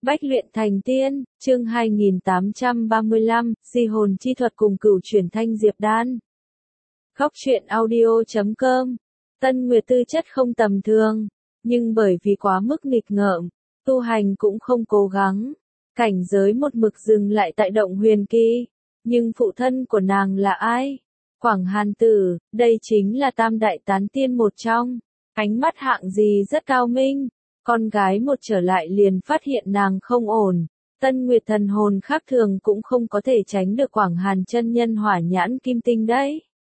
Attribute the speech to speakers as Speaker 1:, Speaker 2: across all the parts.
Speaker 1: Bách luyện thành tiên, chương 2835, di hồn chi thuật cùng cửu chuyển thanh diệp đan. Góc truyện audio.com. Tân Nguyệt tư chất không tầm thường, nhưng bởi vì quá mức nghịch ngợm, tu hành cũng không cố gắng, cảnh giới một mực dừng lại tại động huyền kỳ. Nhưng phụ thân của nàng là ai? Quảng Hàn Tử, đây chính là tam đại tán tiên một trong, ánh mắt hạng gì rất cao minh. Con gái một trở lại liền phát hiện nàng không ổn, Tân Nguyệt thần hồn khác thường cũng không có thể tránh được Quảng Hàn chân nhân hỏa nhãn kim tinh đấy.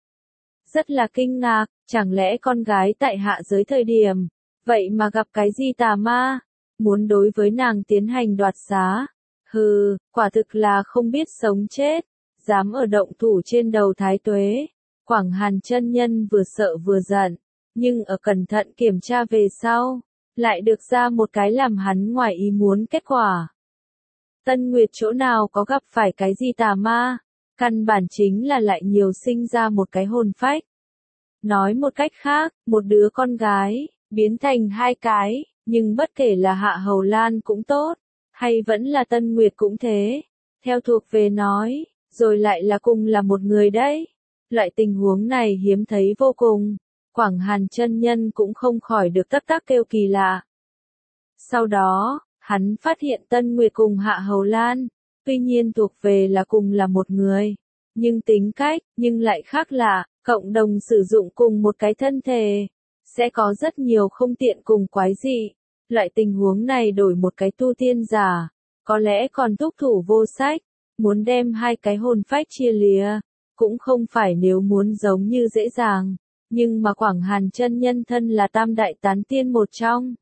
Speaker 1: Rất là kinh ngạc, chẳng lẽ con gái tại hạ giới thời điểm, vậy mà gặp cái gì tà ma, muốn đối với nàng tiến hành đoạt xá. Hừ, quả thực là không biết sống chết, dám ở động thủ trên đầu Thái Tuế. Quảng Hàn chân nhân vừa sợ vừa giận, nhưng ở cẩn thận kiểm tra về sau, lại được ra một cái làm hắn ngoài ý muốn kết quả. Tân Nguyệt chỗ nào có gặp phải cái gì tà ma, căn bản chính là lại nhiều sinh ra một cái hồn phách. Nói một cách khác, một đứa con gái, biến thành hai cái, nhưng bất kể là Hạ Hầu Lan cũng tốt, hay vẫn là Tân Nguyệt cũng thế, theo thuộc về nói, rồi lại là cùng là một người đấy. Loại tình huống này hiếm thấy vô cùng. Quảng Hàn chân nhân cũng không khỏi được tắc tắc kêu kỳ lạ. Sau đó, hắn phát hiện Tân Nguyệt cùng Hạ Hầu Lan, tuy nhiên thuộc về là cùng là một người, nhưng tính cách, nhưng lại khác lạ, cộng đồng sử dụng cùng một cái thân thể, sẽ có rất nhiều không tiện cùng quái dị. Loại tình huống này đổi một cái tu tiên giả, có lẽ còn thúc thủ vô sách, muốn đem hai cái hồn phách chia lìa, cũng không phải nếu muốn giống như dễ dàng. Nhưng mà Quảng Hàn chân nhân thân là tam đại tán tiên một trong.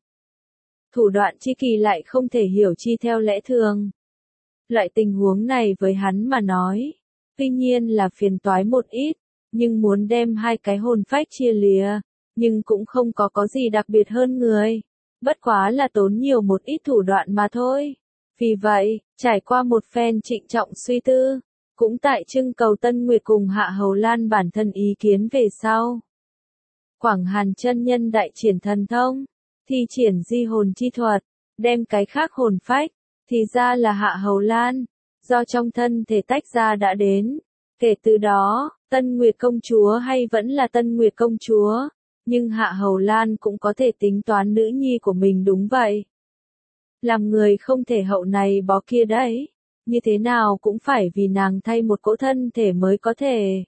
Speaker 1: Thủ đoạn chi kỳ lại không thể hiểu chi theo lẽ thường. Loại tình huống này với hắn mà nói, tuy nhiên là phiền toái một ít, nhưng muốn đem hai cái hồn phách chia lìa, nhưng cũng không có gì đặc biệt hơn người. Bất quá là tốn nhiều một ít thủ đoạn mà thôi. Vì vậy, trải qua một phen trịnh trọng suy tư, cũng tại trưng cầu Tân Nguyệt cùng Hạ Hầu Lan bản thân ý kiến về sau. Quảng Hàn chân nhân đại triển thần thông, thi triển di hồn chi thuật, đem cái khác hồn phách, thì ra là Hạ Hầu Lan, do trong thân thể tách ra đã đến. Kể từ đó, Tân Nguyệt công chúa hay vẫn là Tân Nguyệt công chúa, nhưng Hạ Hầu Lan cũng có thể tính toán nữ nhi của mình đúng vậy. Làm người không thể hậu này bó kia đấy, như thế nào cũng phải vì nàng thay một cỗ thân thể mới có thể.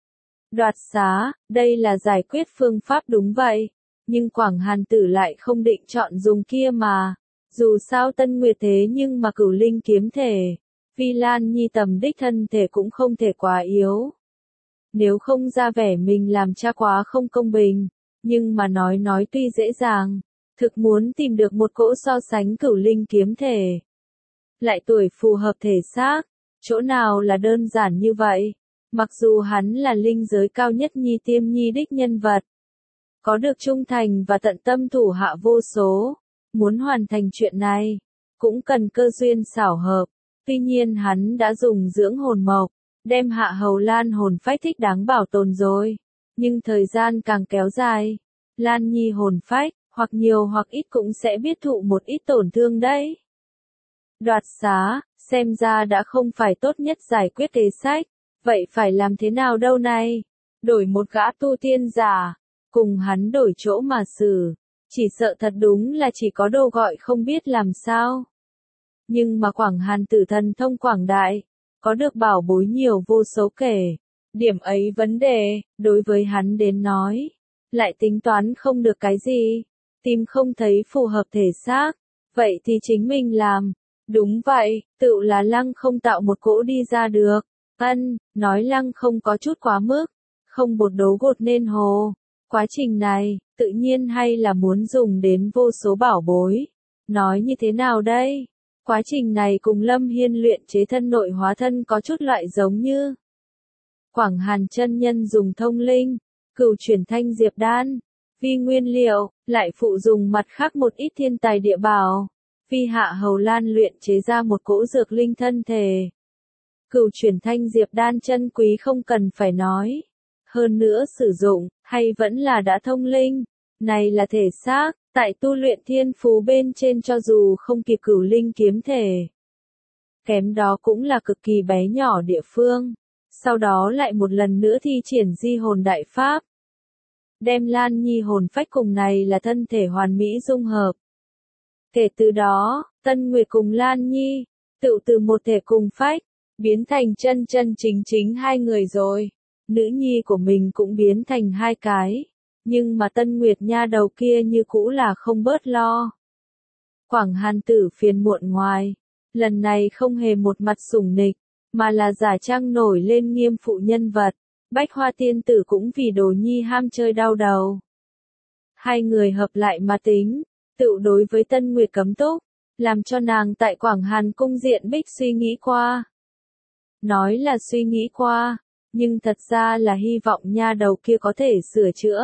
Speaker 1: Đoạt xá, đây là giải quyết phương pháp đúng vậy, nhưng Quảng Hàn Tử lại không định chọn dùng kia mà. Dù sao Tân Nguyệt thế nhưng mà cửu linh kiếm thể, Vi Lan Nhi tầm đích thân thể cũng không thể quá yếu. Nếu không ra vẻ mình làm cha quá không công bình, nhưng mà nói tuy dễ dàng, thực muốn tìm được một cỗ so sánh cửu linh kiếm thể. Lại tuổi phù hợp thể xác, chỗ nào là đơn giản như vậy. Mặc dù hắn là linh giới cao nhất nhi tiêm nhi đích nhân vật, có được trung thành và tận tâm thủ hạ vô số, muốn hoàn thành chuyện này, cũng cần cơ duyên xảo hợp. Tuy nhiên hắn đã dùng dưỡng hồn mộc, đem Hạ Hầu Lan hồn phách thích đáng bảo tồn rồi, nhưng thời gian càng kéo dài, Lan Nhi hồn phách, hoặc nhiều hoặc ít cũng sẽ biết thụ một ít tổn thương đấy. Đoạt xá, xem ra đã không phải tốt nhất giải quyết kế sách. Vậy phải làm thế nào đâu này? Đổi một gã tu tiên giả, cùng hắn đổi chỗ mà xử, chỉ sợ thật đúng là chỉ có đồ gọi không biết làm sao. Nhưng mà Quảng Hàn Tử thần thông quảng đại, có được bảo bối nhiều vô số kể. Điểm ấy vấn đề, đối với hắn đến nói, lại tính toán không được cái gì, tìm không thấy phù hợp thể xác, vậy thì chính mình làm. Đúng vậy, tự là lăng không tạo một cỗ đi ra được. Nói lăng không có chút quá mức, không bột đấu gột nên hồ. Quá trình này, tự nhiên hay là muốn dùng đến vô số bảo bối. Nói như thế nào đây? Quá trình này cùng Lâm Hiên luyện chế thân nội hóa thân có chút loại giống như. Quảng Hàn chân nhân dùng thông linh, cửu chuyển thanh diệp đan, vi nguyên liệu, lại phụ dùng mặt khác một ít thiên tài địa bảo. Vi Hạ Hầu Lan luyện chế ra một cỗ dược linh thân thể. Cửu chuyển thanh diệp đan chân quý không cần phải nói. Hơn nữa sử dụng, hay vẫn là đã thông linh. Này là thể xác, Tại tu luyện thiên phú bên trên cho dù không kịp Cửu Linh kiếm thể, kém đó cũng là cực kỳ bé nhỏ địa phương. Sau đó lại một lần nữa thi triển di hồn đại pháp, đem Lan Nhi hồn phách cùng này là thân thể hoàn mỹ dung hợp. Kể từ đó, Tân Nguyệt cùng Lan Nhi, tựu từ một thể cùng phách, biến thành chân chân chính chính hai người rồi. Nữ nhi của mình cũng biến thành hai cái. Nhưng mà Tân Nguyệt nha đầu kia như cũ là không bớt lo. Quảng Hàn Tử phiền muộn ngoài. Lần này không hề một mặt sủng nịch, mà là giả trang nổi lên nghiêm phụ nhân vật. Bách Hoa Tiên Tử cũng vì Đồ Nhi ham chơi đau đầu. Hai người hợp lại mà tính, tự đối với Tân Nguyệt cấm túc, làm cho nàng tại Quảng Hàn cung diện bích suy nghĩ qua. Nói là suy nghĩ qua, nhưng thật ra là hy vọng nha đầu kia có thể sửa chữa.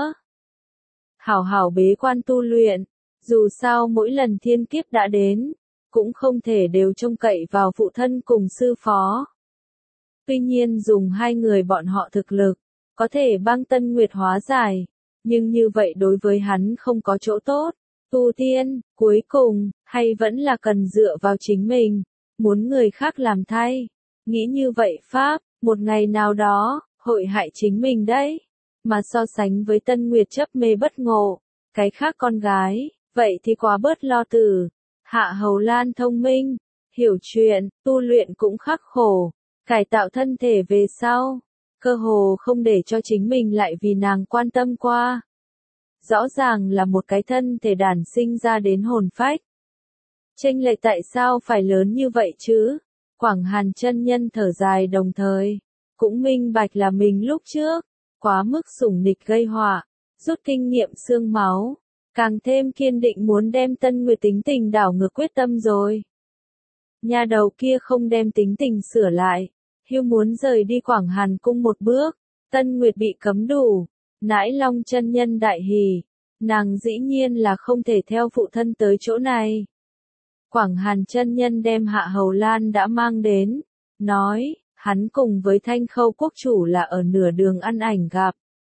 Speaker 1: Hảo hảo bế quan tu luyện, dù sao mỗi lần thiên kiếp đã đến, cũng không thể đều trông cậy vào phụ thân cùng sư phó. Tuy nhiên dùng hai người bọn họ thực lực, có thể băng Tân Nguyệt hóa giải, nhưng như vậy đối với hắn không có chỗ tốt. Tu tiên, cuối cùng, hay vẫn là cần dựa vào chính mình, muốn người khác làm thay. Nghĩ như vậy Pháp, một ngày nào đó, hội hại chính mình đấy. Mà so sánh với Tân Nguyệt chấp mê bất ngộ, cái khác con gái, vậy thì quá bớt lo tử. Hạ Hầu Lan thông minh, hiểu chuyện, tu luyện cũng khắc khổ, cải tạo thân thể về sau, cơ hồ không để cho chính mình lại vì nàng quan tâm qua. Rõ ràng là một cái thân thể đản sinh ra đến hồn phách. Chênh lệch tại sao phải lớn như vậy chứ? Quảng Hàn chân nhân thở dài đồng thời, cũng minh bạch là mình lúc trước, quá mức sủng nịch gây họa, rút kinh nghiệm xương máu, càng thêm kiên định muốn đem Tân Nguyệt tính tình đảo ngược quyết tâm rồi. Nhà đầu kia không đem tính tình sửa lại, hiu muốn rời đi Quảng Hàn cung một bước, Tân Nguyệt bị cấm đủ, Nãi Long chân nhân đại hỉ, nàng dĩ nhiên là không thể theo phụ thân tới chỗ này. Quảng Hàn chân nhân đem Hạ Hầu Lan đã mang đến, nói, hắn cùng với Thanh Khâu quốc chủ là ở nửa đường ăn ảnh gặp.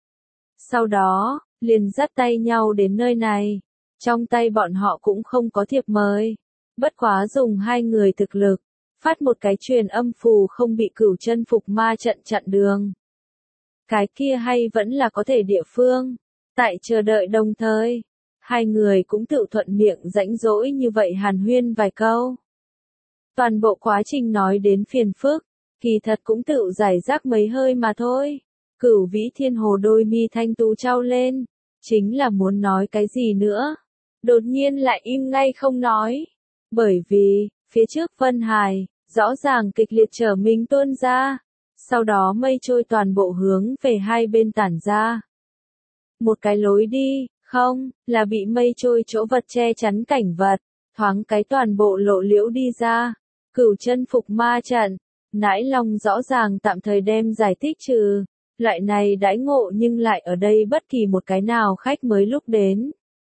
Speaker 1: Sau đó, liền dắt tay nhau đến nơi này, trong tay bọn họ cũng không có thiệp mời, bất quá dùng hai người thực lực, phát một cái truyền âm phù không bị Cửu Chân Phục Ma trận chặn đường. Cái kia hay vẫn là có thể địa phương, tại chờ đợi đồng thời. Hai người cũng tự thuận miệng rãnh rỗi như vậy hàn huyên vài câu. Toàn bộ quá trình nói đến phiền phức, kỳ thật cũng tự giải rác mấy hơi mà thôi. Cửu Vĩ Thiên Hồ đôi mi thanh tú trao lên, chính là muốn nói cái gì nữa. Đột nhiên lại im ngay không nói. Bởi vì, phía trước Vân Hải, rõ ràng kịch liệt trở mình tuôn ra. Sau đó mây trôi toàn bộ hướng về hai bên tản ra. Một cái lối đi. Không, là bị mây trôi chỗ vật che chắn cảnh vật, thoáng cái toàn bộ lộ liễu đi ra. Cửu Chân Phục Ma trận, Nãi Long rõ ràng tạm thời đem giải thích trừ, loại này đãi ngộ nhưng lại ở đây bất kỳ một cái nào khách mới lúc đến,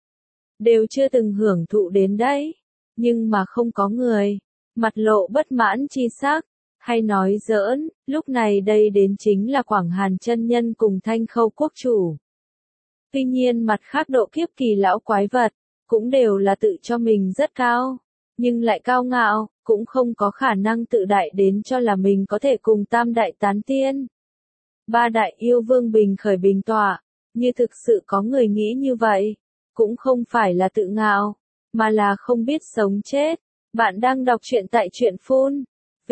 Speaker 1: đều chưa từng hưởng thụ đến đấy. Nhưng mà không có người, mặt lộ bất mãn chi sắc, hay nói giỡn, lúc này đây đến chính là Quảng Hàn chân nhân cùng Thanh Khâu quốc chủ. Tuy nhiên mặt khác độ kiếp kỳ lão quái vật, cũng đều là tự cho mình rất cao, nhưng lại cao ngạo, cũng không có khả năng tự đại đến cho là mình có thể cùng tam đại tán tiên. Ba đại yêu vương bình khởi bình tọa, như thực sự có người nghĩ như vậy, cũng không phải là tự ngạo, mà là không biết sống chết. Bạn đang đọc truyện tại truyện phun,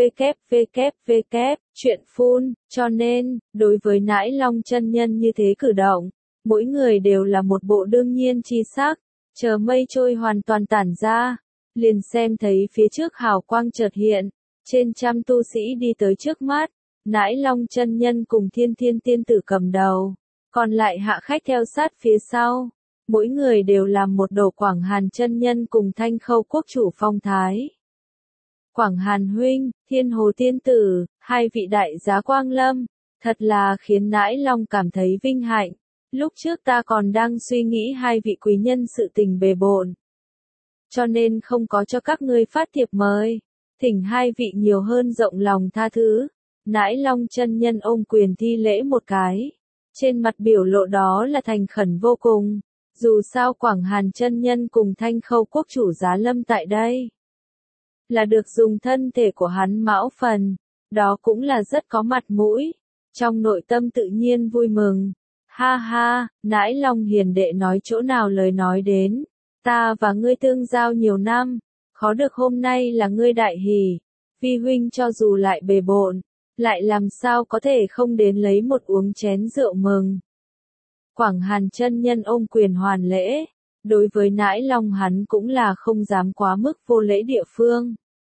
Speaker 1: truyện phun, cho nên, đối với Nãi Long chân nhân như thế cử động, mỗi người đều là một bộ đương nhiên chi sắc, chờ mây trôi hoàn toàn tản ra, liền xem thấy phía trước hào quang chợt hiện, trên trăm tu sĩ đi tới trước mắt, Nãi Long chân nhân cùng Thiên Thiên tiên tử cầm đầu, còn lại hạ khách theo sát phía sau, mỗi người đều làm một đồ Quảng Hàn chân nhân cùng Thanh Khâu quốc chủ phong thái. Quảng Hàn huynh, Thiên Hồ tiên tử, hai vị đại giá quang lâm, thật là khiến Nãi Long cảm thấy vinh hạnh. Lúc trước ta còn đang suy nghĩ hai vị quý nhân sự tình bề bộn, cho nên không có cho các ngươi phát thiệp mời, thỉnh hai vị nhiều hơn rộng lòng tha thứ. Nãi Long chân nhân ôm quyền thi lễ một cái, trên mặt biểu lộ đó là thành khẩn vô cùng, Dù sao Quảng Hàn chân nhân cùng Thanh Khâu quốc chủ giá lâm tại đây, là được dùng thân thể của hắn mão phần, đó cũng là rất có mặt mũi. Trong nội tâm tự nhiên vui mừng. Ha ha, Nãi Long hiền đệ nói chỗ nào lời nói đến. Ta và ngươi tương giao nhiều năm, khó được hôm nay là ngươi đại hỷ. Vi huynh cho dù lại bề bộn, lại làm sao có thể không đến lấy một uống chén rượu mừng. Quảng Hàn chân nhân ôm quyền hoàn lễ, đối với Nãi Long hắn cũng là không dám quá mức vô lễ địa phương.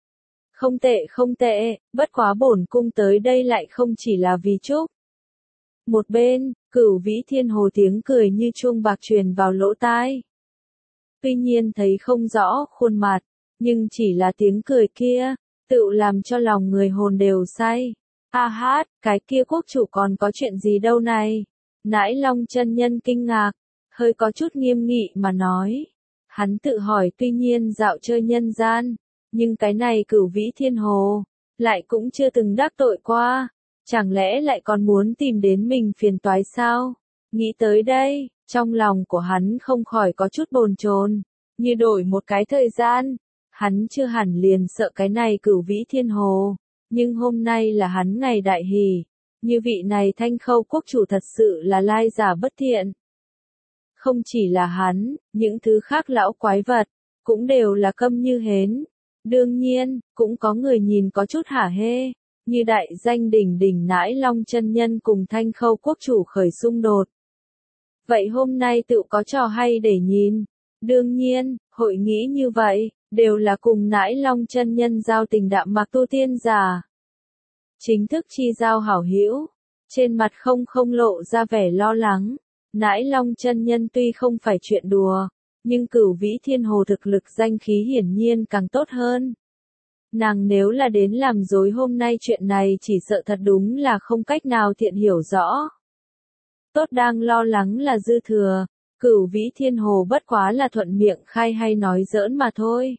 Speaker 1: Không tệ, bất quá bổn cung tới đây lại không chỉ là vì chúc. Một bên, Cửu Vĩ Thiên Hồ tiếng cười như chuông bạc truyền vào lỗ tai. Tuy nhiên thấy không rõ khuôn mặt, nhưng chỉ là tiếng cười kia, tự làm cho lòng người hồn đều say. A hát, cái kia quốc chủ còn có chuyện gì đâu này? Nãi Long chân nhân kinh ngạc, hơi có chút nghiêm nghị mà nói. Hắn tự hỏi tuy nhiên dạo chơi nhân gian, nhưng cái này Cửu Vĩ Thiên Hồ, lại cũng chưa từng đắc tội qua. Chẳng lẽ lại còn muốn tìm đến mình phiền toái sao? Nghĩ tới đây, trong lòng của hắn không khỏi có chút bồn chồn, như đổi một cái thời gian, hắn chưa hẳn liền sợ cái này Cửu Vĩ Thiên Hồ, nhưng hôm nay là hắn ngày đại hỷ, như vị này Thanh Khâu quốc chủ thật sự là lai giả bất thiện. Không chỉ là hắn, những thứ khác lão quái vật, cũng đều là câm như hến. Đương nhiên, cũng có người nhìn có chút hả hê, như đại danh đỉnh đỉnh Nãi Long chân nhân cùng Thanh Khâu quốc chủ khởi xung đột. Vậy hôm nay tự có trò hay để nhìn. Đương nhiên, hội nghĩ như vậy, đều là cùng Nãi Long chân nhân giao tình đạm mạc tu tiên giả. Chính thức chi giao hảo hữu, trên mặt không lộ ra vẻ lo lắng. Nãi Long chân nhân tuy không phải chuyện đùa, nhưng Cửu Vĩ Thiên Hồ thực lực danh khí hiển nhiên càng tốt hơn. Nàng nếu là đến làm dối hôm nay chuyện này chỉ sợ thật đúng là không cách nào thiện hiểu rõ. Tốt đang lo lắng là dư thừa, Cửu Vĩ Thiên Hồ bất quá là thuận miệng khai hay nói giỡn mà thôi.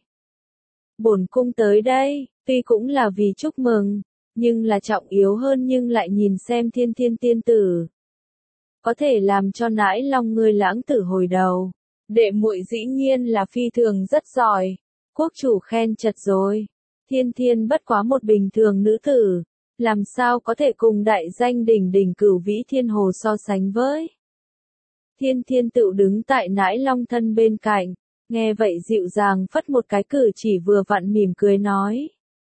Speaker 1: Bổn cung tới đây, tuy cũng là vì chúc mừng, nhưng là trọng yếu hơn nhưng lại nhìn xem Thiên Thiên tiên tử. Có thể làm cho Nãi Long ngươi lãng tử hồi đầu. Đệ muội dĩ nhiên là phi thường rất giỏi. Quốc chủ khen chật rồi. Thiên Thiên bất quá một bình thường nữ tử, làm sao có thể cùng đại danh đỉnh đỉnh Cửu Vĩ Thiên Hồ so sánh với. Thiên Thiên tự đứng tại Nãi Long thân bên cạnh, nghe vậy dịu dàng phất một cái cử chỉ vừa vặn mỉm cười nói.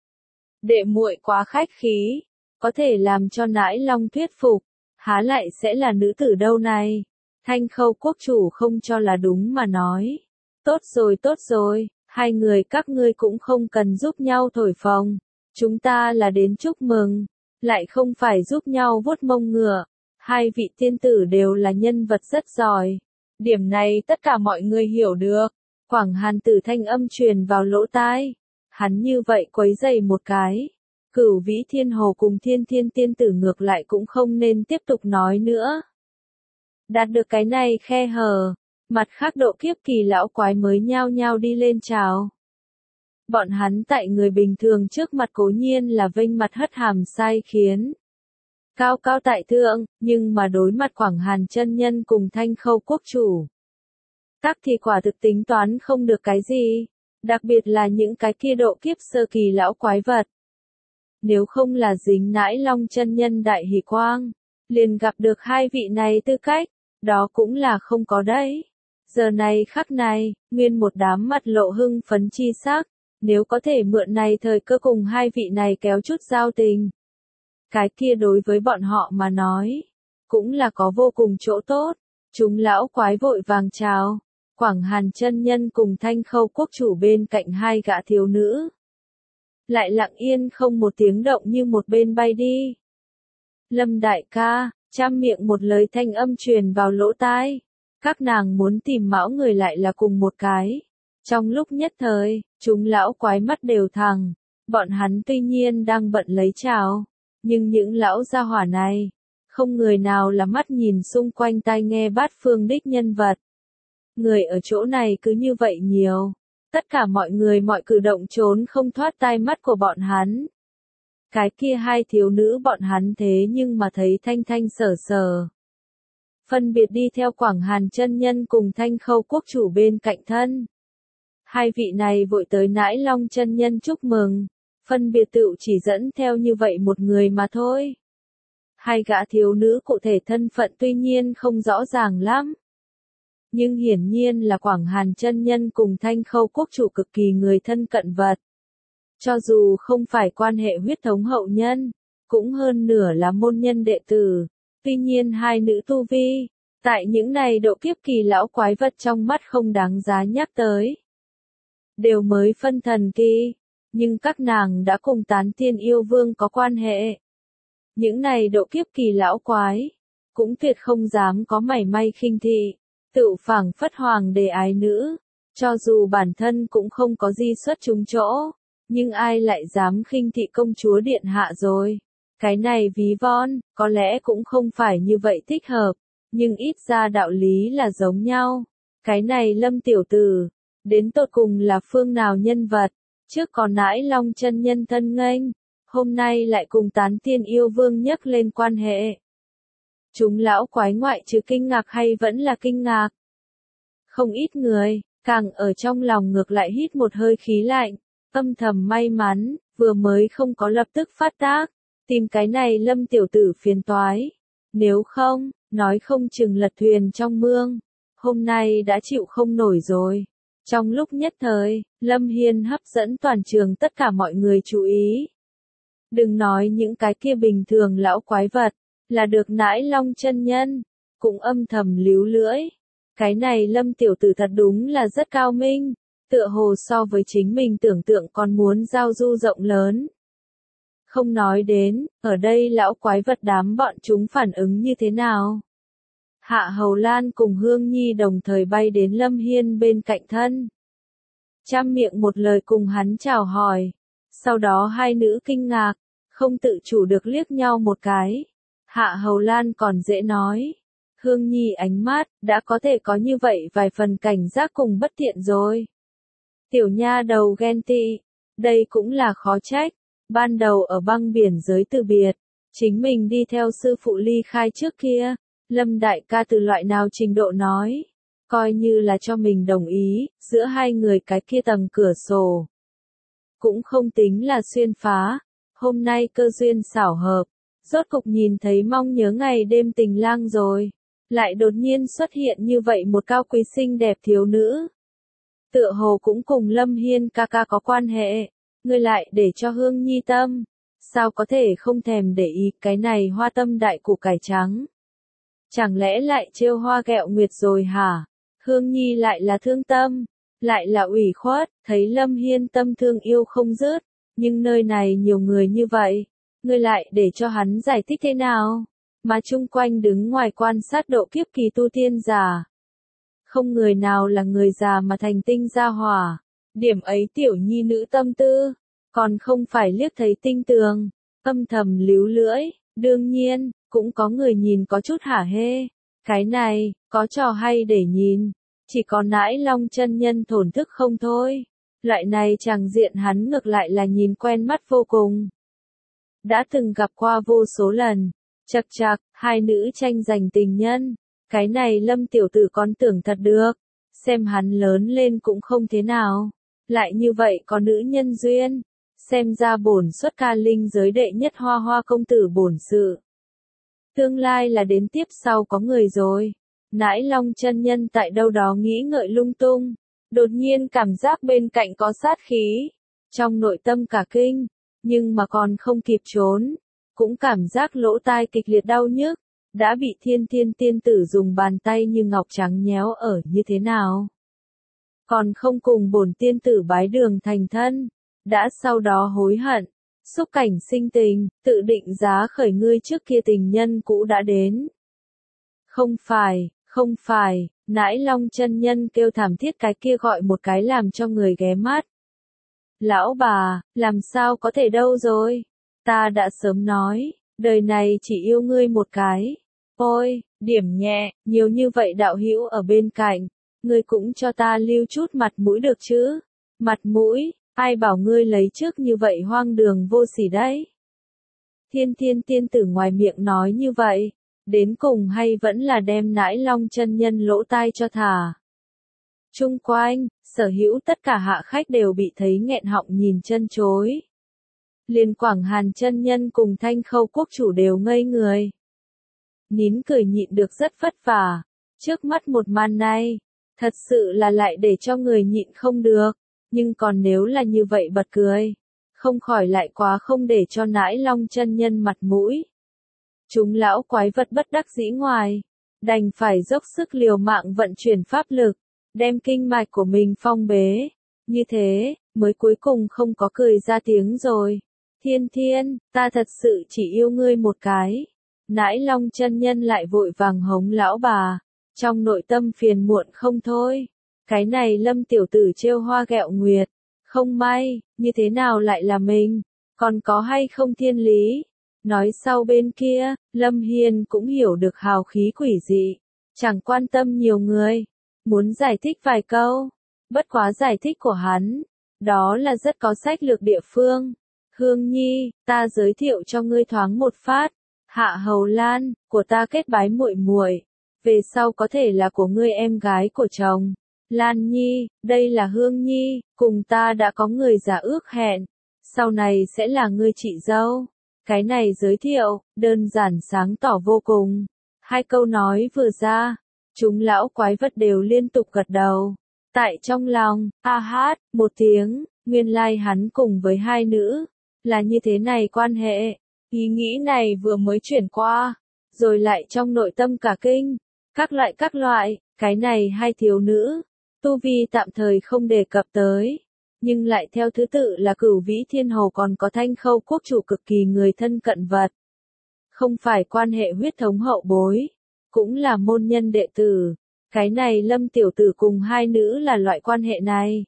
Speaker 1: Đệ muội quá khách khí, có thể làm cho Nãi Long thuyết phục, há lại sẽ là nữ tử đâu này. Thanh Khâu quốc chủ không cho là đúng mà nói. Tốt rồi, hai người các ngươi cũng không cần giúp nhau thổi phồng. Chúng ta là đến chúc mừng, lại không phải giúp nhau vuốt mông ngựa. Hai vị tiên tử đều là nhân vật rất giỏi. Điểm này tất cả mọi người hiểu được. Quảng Hàn tử thanh âm truyền vào lỗ tai. Hắn như vậy quấy rầy một cái. Cửu Vĩ Thiên Hồ cùng Thiên Thiên tiên tử ngược lại cũng không nên tiếp tục nói nữa. Đạt được cái này khe hở, mặt khác độ kiếp kỳ lão quái mới nhao nhao đi lên chào. Bọn hắn tại người bình thường trước mặt cố nhiên là vênh mặt hất hàm sai khiến. Cao cao tại thượng, nhưng mà đối mặt Quảng Hàn chân nhân cùng Thanh Khâu quốc chủ. Các thì quả thực tính toán không được cái gì, đặc biệt là những cái kia độ kiếp sơ kỳ lão quái vật. Nếu không là dính Nãi Long chân nhân đại hỷ quang, liền gặp được hai vị này tư cách, đó cũng là không có đấy. Giờ này khắc này, nguyên một đám mặt lộ hưng phấn chi sắc, nếu có thể mượn này thời cơ cùng hai vị này kéo chút giao tình. Cái kia đối với bọn họ mà nói, cũng là có vô cùng chỗ tốt. Chúng lão quái vội vàng chào, Quảng Hàn chân nhân cùng Thanh Khâu quốc chủ bên cạnh hai gã thiếu nữ. Lại lặng yên không một tiếng động như một bên bay đi. Lâm đại ca, trăm miệng một lời thanh âm truyền vào lỗ tai. Các nàng muốn tìm mão người lại là cùng một cái. Trong lúc nhất thời, chúng lão quái mắt đều thẳng. Bọn hắn tuy nhiên đang bận lấy chào. Nhưng những lão gia hỏa này, không người nào là mắt nhìn xung quanh tai nghe bát phương đích nhân vật. Người ở chỗ này cứ như vậy nhiều. Tất cả mọi người mọi cử động trốn không thoát tai mắt của bọn hắn. Cái kia hai thiếu nữ bọn hắn thế nhưng mà thấy thanh thanh sở sở. phân biệt đi theo Quảng Hàn chân nhân cùng Thanh Khâu quốc chủ bên cạnh thân. Hai vị này vội tới Nãi Long chân nhân chúc mừng, phân biệt tựu chỉ dẫn theo như vậy một người mà thôi. Hai gã thiếu nữ cụ thể thân phận tuy nhiên không rõ ràng lắm. Nhưng hiển nhiên là Quảng Hàn chân nhân cùng Thanh Khâu quốc chủ cực kỳ người thân cận vật. Cho dù không phải quan hệ huyết thống hậu nhân, cũng hơn nửa là môn nhân đệ tử. Tuy nhiên hai nữ tu vi, tại những này độ kiếp kỳ lão quái vật trong mắt không đáng giá nhắc tới. Đều mới phân thần kỳ, nhưng các nàng đã cùng Tán Tiên Yêu Vương có quan hệ. Những này độ kiếp kỳ lão quái, cũng tuyệt không dám có mảy may khinh thị, tự phảng phất hoàng đề ái nữ, cho dù bản thân cũng không có di xuất chúng chỗ, nhưng ai lại dám khinh thị công chúa điện hạ rồi. Cái này ví von, có lẽ cũng không phải như vậy thích hợp, nhưng ít ra đạo lý là giống nhau. Cái này Lâm tiểu tử, đến tột cùng là phương nào nhân vật, trước còn Nãi Long chân nhân thân nghênh, hôm nay lại cùng Tán Tiên Yêu Vương nhắc lên quan hệ. Chúng lão quái ngoại trừ kinh ngạc hay vẫn là kinh ngạc. Không ít người, càng ở trong lòng ngược lại hít một hơi khí lạnh, âm thầm may mắn, vừa mới không có lập tức phát tác, tìm cái này Lâm tiểu tử phiền toái. Nếu không, nói không chừng lật thuyền trong mương, hôm nay đã chịu không nổi rồi. Trong lúc nhất thời, Lâm Hiên hấp dẫn toàn trường tất cả mọi người chú ý. Đừng nói những cái kia bình thường lão quái vật, là được Nãi Long chân nhân, cũng âm thầm líu lưỡi. Cái này Lâm tiểu tử thật đúng là rất cao minh, tựa hồ so với chính mình tưởng tượng còn muốn giao du rộng lớn. Không nói đến, ở đây lão quái vật đám bọn chúng phản ứng như thế nào. Hạ Hầu Lan cùng Hương Nhi đồng thời bay đến Lâm Hiên bên cạnh thân. Chăm miệng một lời cùng hắn chào hỏi. Sau đó hai nữ kinh ngạc, không tự chủ được liếc nhau một cái. Hạ Hầu Lan còn dễ nói. Hương Nhi ánh mắt, đã có thể có như vậy vài phần cảnh giác cùng bất tiện rồi. Tiểu nha đầu ghen tị, đây cũng là khó trách. Ban đầu ở băng biển giới từ biệt, chính mình đi theo sư phụ ly khai trước kia, Lâm đại ca từ loại nào trình độ nói, coi như là cho mình đồng ý, giữa hai người cái kia tầng cửa sổ. Cũng không tính là xuyên phá, hôm nay cơ duyên xảo hợp, rốt cục nhìn thấy mong nhớ ngày đêm tình lang rồi, lại đột nhiên xuất hiện như vậy một cao quý xinh đẹp thiếu nữ. Tựa hồ cũng cùng Lâm Hiên ca ca có quan hệ. Ngươi lại để cho Hương Nhi tâm, sao có thể không thèm để ý cái này hoa tâm đại củ cải trắng. Chẳng lẽ lại trêu hoa ghẹo nguyệt rồi hả? Hương Nhi lại là thương tâm, lại là ủy khuất, thấy Lâm Hiên tâm thương yêu không dứt, nhưng nơi này nhiều người như vậy, ngươi lại để cho hắn giải thích thế nào? Mà chung quanh đứng ngoài quan sát độ kiếp kỳ tu tiên giả. Không người nào là người già mà thành tinh gia hỏa. Điểm ấy tiểu nhi nữ tâm tư, còn không phải liếc thấy tinh tường, âm thầm líu lưỡi, đương nhiên, cũng có người nhìn có chút hả hê. Cái này, có trò hay để nhìn, chỉ có Nãi Long chân nhân thổn thức không thôi. Loại này chàng diện hắn ngược lại là nhìn quen mắt vô cùng. Đã từng gặp qua vô số lần, chật chạc, hai nữ tranh giành tình nhân, cái này Lâm tiểu tử con tưởng thật được, xem hắn lớn lên cũng không thế nào. Lại như vậy có nữ nhân duyên, xem ra bổn xuất ca linh giới đệ nhất hoa hoa công tử bổn sự. Tương lai là đến tiếp sau có người rồi. Nãi Long chân nhân tại đâu đó nghĩ ngợi lung tung, đột nhiên cảm giác bên cạnh có sát khí, trong nội tâm cả kinh, nhưng mà còn không kịp trốn, cũng cảm giác lỗ tai kịch liệt đau nhức, đã bị Thiên Thiên tiên tử dùng bàn tay như ngọc trắng nhéo ở như thế nào. Còn không cùng bổn tiên tử bái đường thành thân, đã sau đó hối hận, xúc cảnh sinh tình, tự định giá khởi ngươi trước kia tình nhân cũ đã đến. Không phải, Nãi Long chân nhân kêu thảm thiết cái kia gọi một cái làm cho người ghé mắt. Lão bà, làm sao có thể đâu rồi, ta đã sớm nói, đời này chỉ yêu ngươi một cái. Ôi, điểm nhẹ, nhiều như vậy đạo hữu ở bên cạnh. Ngươi cũng cho ta lưu chút mặt mũi được chứ? Mặt mũi, ai bảo ngươi lấy trước như vậy hoang đường vô sỉ đấy? Thiên Thiên tiên tử ngoài miệng nói như vậy, Đến cùng hay vẫn là đem Nãi Long chân nhân lỗ tai cho thả. Chung quanh, sở hữu tất cả hạ khách đều bị thấy nghẹn họng nhìn chân chối. Liền Quảng Hàn chân nhân cùng Thanh Khâu quốc chủ đều ngây người. Nín cười nhịn được rất vất vả. Trước mắt một màn này, thật sự là lại để cho người nhịn không được. Nhưng còn nếu là như vậy bật cười, không khỏi lại quá không để cho Nãi Long chân nhân mặt mũi. Chúng lão quái vật bất đắc dĩ ngoài, đành phải dốc sức liều mạng vận chuyển pháp lực, đem kinh mạch của mình phong bế. Như thế, mới cuối cùng không có cười ra tiếng rồi. Thiên Thiên, ta thật sự chỉ yêu ngươi một cái. Nãi Long chân nhân lại vội vàng hống lão bà, trong nội tâm phiền muộn không thôi. Cái này Lâm tiểu tử trêu hoa ghẹo nguyệt, không may, như thế nào lại là mình, còn có hay không thiên lý. Nói sau bên kia, Lâm Hiên cũng hiểu được hào khí quỷ dị, chẳng quan tâm nhiều người, muốn giải thích vài câu, bất quá giải thích của hắn, đó là rất có sách lược địa phương. Hương Nhi, ta giới thiệu cho ngươi thoáng một phát, Hạ Hầu Lan, của ta kết bái muội muội, về sau có thể là của ngươi em gái của chồng. Lan Nhi, đây là Hương Nhi, cùng ta đã có người giả ước hẹn, sau này sẽ là ngươi chị dâu. Cái này giới thiệu, đơn giản sáng tỏ vô cùng. Hai câu nói vừa ra, chúng lão quái vật đều liên tục gật đầu. Tại trong lòng, a hát, một tiếng, nguyên lai hắn cùng với hai nữ, là như thế này quan hệ. Ý nghĩ này vừa mới chuyển qua, rồi lại trong nội tâm cả kinh. Các loại, cái này hai thiếu nữ, tu vi tạm thời không đề cập tới. Nhưng lại theo thứ tự là Cửu Vĩ Thiên Hồ còn có Thanh Khâu quốc chủ cực kỳ người thân cận vật. Không phải quan hệ huyết thống hậu bối, cũng là môn nhân đệ tử. Cái này Lâm tiểu tử cùng hai nữ là loại quan hệ này.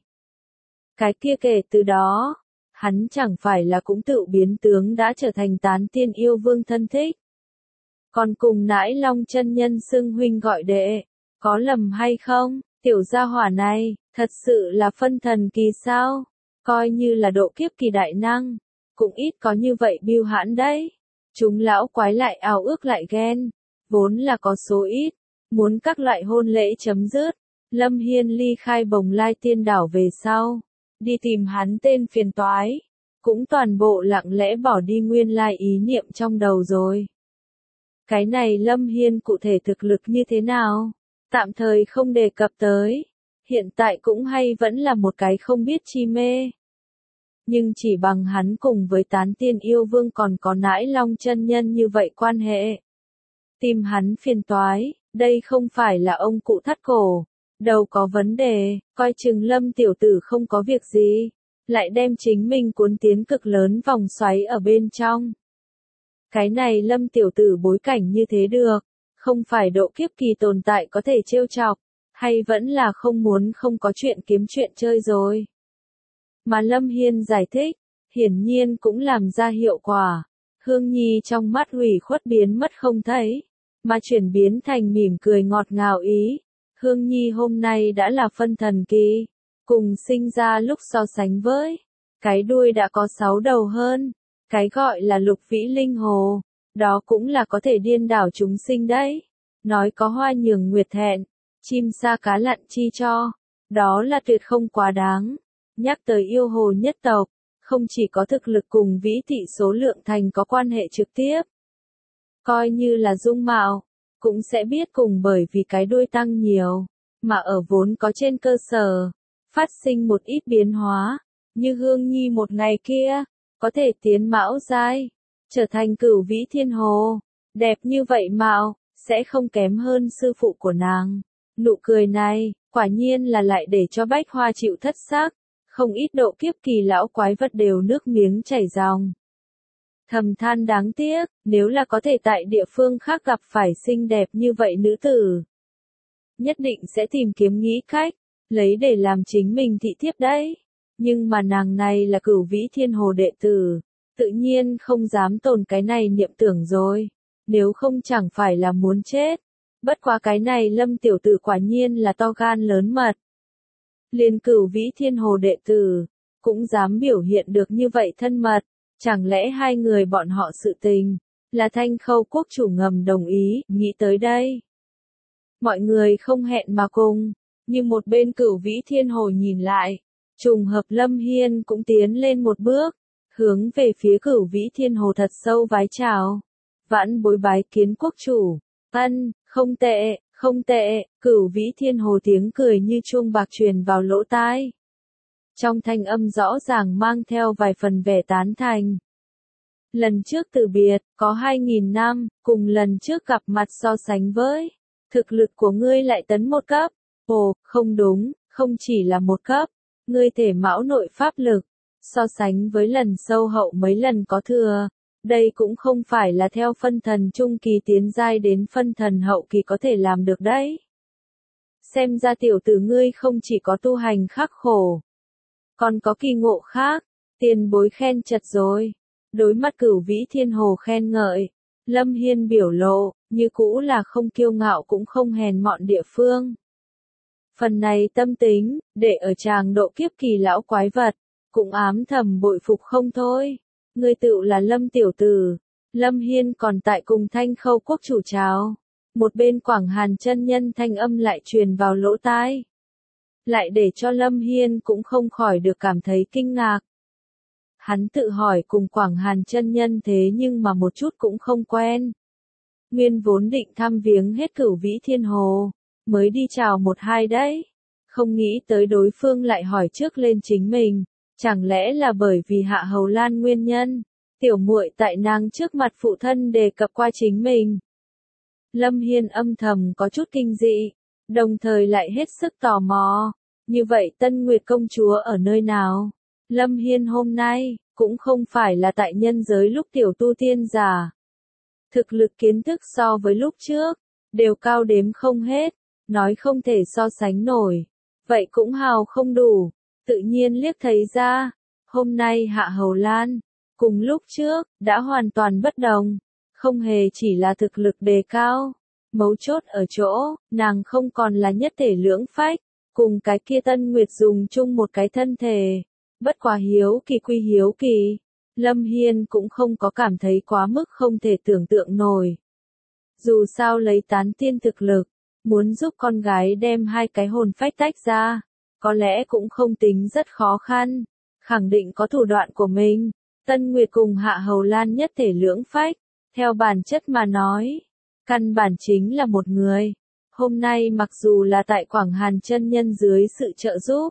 Speaker 1: Cái kia kể từ đó, hắn chẳng phải là cũng tự biến tướng đã trở thành tán tiên yêu vương thân thích. Còn cùng Nãi Long chân nhân xưng huynh gọi đệ, có lầm hay không? Tiểu gia hỏa này, thật sự là phân thần kỳ sao? Coi như là độ kiếp kỳ đại năng, cũng ít có như vậy bưu hãn đấy. Chúng lão quái lại ao ước lại ghen, vốn là có số ít, muốn các loại hôn lễ chấm dứt. Lâm Hiên ly khai Bồng Lai Tiên Đảo về sau, đi tìm hắn tên phiền toái, cũng toàn bộ lặng lẽ bỏ đi nguyên lai ý niệm trong đầu rồi. Cái này Lâm Hiên cụ thể thực lực như thế nào? Tạm thời không đề cập tới, hiện tại cũng hay vẫn là một cái không biết chi mê. Nhưng chỉ bằng hắn cùng với tán tiên yêu vương còn có Nãi Long chân nhân như vậy quan hệ. Tìm hắn phiền toái, đây không phải là ông cụ thắt cổ, đầu có vấn đề, coi chừng Lâm tiểu tử không có việc gì, lại đem chính mình cuốn tiến cực lớn vòng xoáy ở bên trong. Cái này Lâm tiểu tử bối cảnh như thế được, không phải độ kiếp kỳ tồn tại có thể trêu chọc, hay vẫn là không muốn không có chuyện kiếm chuyện chơi rồi. Mà Lâm Hiên giải thích, hiển nhiên cũng làm ra hiệu quả. Hương Nhi trong mắt hủy khuất biến mất không thấy, mà chuyển biến thành mỉm cười ngọt ngào ý. Hương Nhi hôm nay đã là phân thần kỳ, cùng sinh ra lúc so sánh với, cái đuôi đã có 6 đầu hơn, cái gọi là lục vĩ linh hồ, đó cũng là có thể điên đảo chúng sinh đấy. Nói có hoa nhường nguyệt thẹn, chim sa cá lặn chi cho, đó là tuyệt không quá đáng. Nhắc tới yêu hồ nhất tộc, không chỉ có thực lực cùng vĩ thị số lượng thành có quan hệ trực tiếp, coi như là dung mạo, cũng sẽ biết cùng bởi vì cái đuôi tăng nhiều, mà ở vốn có trên cơ sở, phát sinh một ít biến hóa, như Hương Nhi một ngày kia, có thể tiến mão giai, trở thành Cửu Vĩ Thiên Hồ, đẹp như vậy mạo, sẽ không kém hơn sư phụ của nàng. Nụ cười này, quả nhiên là lại để cho Bách Hoa chịu thất sắc, không ít độ kiếp kỳ lão quái vật đều nước miếng chảy ròng. Thầm than đáng tiếc, nếu là có thể tại địa phương khác gặp phải xinh đẹp như vậy nữ tử, nhất định sẽ tìm kiếm nghĩ cách, lấy để làm chính mình thị thiếp đấy. Nhưng mà nàng này là Cửu Vĩ Thiên Hồ đệ tử, tự nhiên không dám tồn cái này niệm tưởng rồi, nếu không chẳng phải là muốn chết. Bất quá cái này Lâm tiểu tử quả nhiên là to gan lớn mật. Liền Cửu Vĩ Thiên Hồ đệ tử, cũng dám biểu hiện được như vậy thân mật, chẳng lẽ hai người bọn họ sự tình, là Thanh Khâu quốc chủ ngầm đồng ý, nghĩ tới đây. Mọi người không hẹn mà cùng, nhưng một bên Cửu Vĩ Thiên Hồ nhìn lại, trùng hợp Lâm Hiên cũng tiến lên một bước, hướng về phía Cửu Vĩ Thiên Hồ thật sâu vái chào. Vãn bối bái kiến quốc chủ. Không tệ, không tệ, Cửu Vĩ Thiên Hồ tiếng cười như chuông bạc truyền vào lỗ tai. Trong thanh âm rõ ràng mang theo vài phần vẻ tán thành. Lần trước từ biệt, có 2.000 năm, cùng lần trước gặp mặt so sánh với, thực lực của ngươi lại tấn một cấp. Ồ, không đúng, không chỉ là một cấp, ngươi thể mão nội pháp lực, so sánh với lần sâu hậu mấy lần có thừa. Đây cũng không phải là theo phân thần trung kỳ tiến giai đến phân thần hậu kỳ có thể làm được đấy. Xem ra tiểu tử ngươi không chỉ có tu hành khắc khổ, còn có kỳ ngộ khác, tiền bối khen chật rồi. Đối mặt Cửu Vĩ Thiên Hồ khen ngợi, Lâm Hiên biểu lộ, như cũ là không kiêu ngạo cũng không hèn mọn địa phương. Phần này tâm tính, để ở tràng độ kiếp kỳ lão quái vật, cũng ám thầm bội phục không thôi. Ngươi tựu là Lâm tiểu tử. Lâm Hiên còn tại cùng Thanh Khâu quốc chủ chào. Một bên Quảng Hàn chân nhân thanh âm lại truyền vào lỗ tai. Lại để cho Lâm Hiên cũng không khỏi được cảm thấy kinh ngạc. Hắn tự hỏi cùng Quảng Hàn chân nhân thế nhưng mà một chút cũng không quen. Nguyên vốn định thăm viếng hết Cửu Vĩ Thiên Hồ, mới đi chào một hai đấy. Không nghĩ tới đối phương lại hỏi trước lên chính mình. Chẳng lẽ là bởi vì Hạ Hầu Lan nguyên nhân, tiểu muội tại nàng trước mặt phụ thân đề cập qua chính mình. Lâm Hiên âm thầm có chút kinh dị, đồng thời lại hết sức tò mò. Như vậy Tân Nguyệt công chúa ở nơi nào? Lâm Hiên hôm nay, cũng không phải là tại nhân giới lúc tiểu tu tiên giả. Thực lực kiến thức so với lúc trước, đều cao đếm không hết, nói không thể so sánh nổi. Vậy cũng hào không đủ. Tự nhiên liếc thấy ra, hôm nay Hạ Hầu Lan, cùng lúc trước, đã hoàn toàn bất đồng, không hề chỉ là thực lực đề cao, mấu chốt ở chỗ, nàng không còn là nhất thể lưỡng phách, cùng cái kia Tân Nguyệt dùng chung một cái thân thể, bất quá hiếu kỳ quy hiếu kỳ, Lâm Hiên cũng không có cảm thấy quá mức không thể tưởng tượng nổi. Dù sao lấy tán tiên thực lực, muốn giúp con gái đem hai cái hồn phách tách ra. Có lẽ cũng không tính rất khó khăn, khẳng định có thủ đoạn của mình. Tân Nguyệt cùng Hạ Hầu Lan nhất thể lưỡng phách, theo bản chất mà nói, căn bản chính là một người. Hôm nay mặc dù là tại Quảng Hàn chân nhân dưới sự trợ giúp,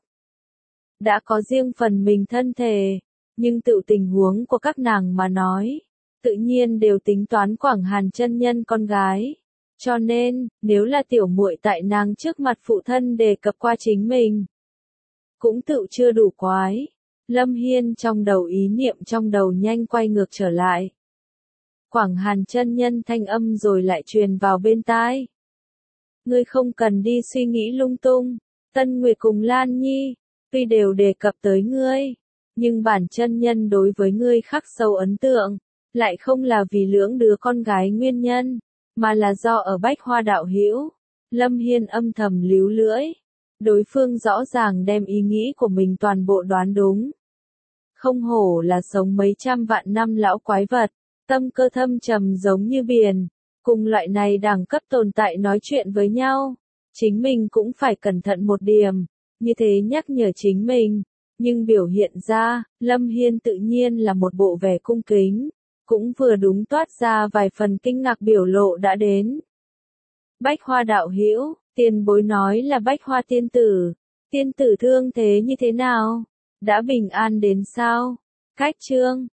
Speaker 1: đã có riêng phần mình thân thể, nhưng tự tình huống của các nàng mà nói, tự nhiên đều tính toán Quảng Hàn chân nhân con gái. Cho nên, nếu là tiểu muội tại nàng trước mặt phụ thân đề cập qua chính mình, cũng tự chưa đủ quái. Lâm Hiên trong đầu ý niệm trong đầu nhanh quay ngược trở lại. Quảng Hàn chân nhân thanh âm rồi lại truyền vào bên tai. Ngươi không cần đi suy nghĩ lung tung, Tân Nguyệt cùng Lan Nhi, tuy đều đề cập tới ngươi, nhưng bản chân nhân đối với ngươi khắc sâu ấn tượng, lại không là vì lưỡng đứa con gái nguyên nhân, mà là do ở Bách Hoa đạo hữu. Lâm Hiên âm thầm líu lưỡi. Đối phương rõ ràng đem ý nghĩ của mình toàn bộ đoán đúng. Không hổ là sống mấy trăm vạn năm lão quái vật, tâm cơ thâm trầm giống như biển, cùng loại này đẳng cấp tồn tại nói chuyện với nhau, chính mình cũng phải cẩn thận một điểm, như thế nhắc nhở chính mình, nhưng biểu hiện ra, Lâm Hiên tự nhiên là một bộ vẻ cung kính, cũng vừa đúng toát ra vài phần kinh ngạc biểu lộ đã đến. Bách Hoa đạo hữu, tiền bối nói là Bách Hoa tiên tử thương thế như thế nào? Đã bình an đến sao? Cách chương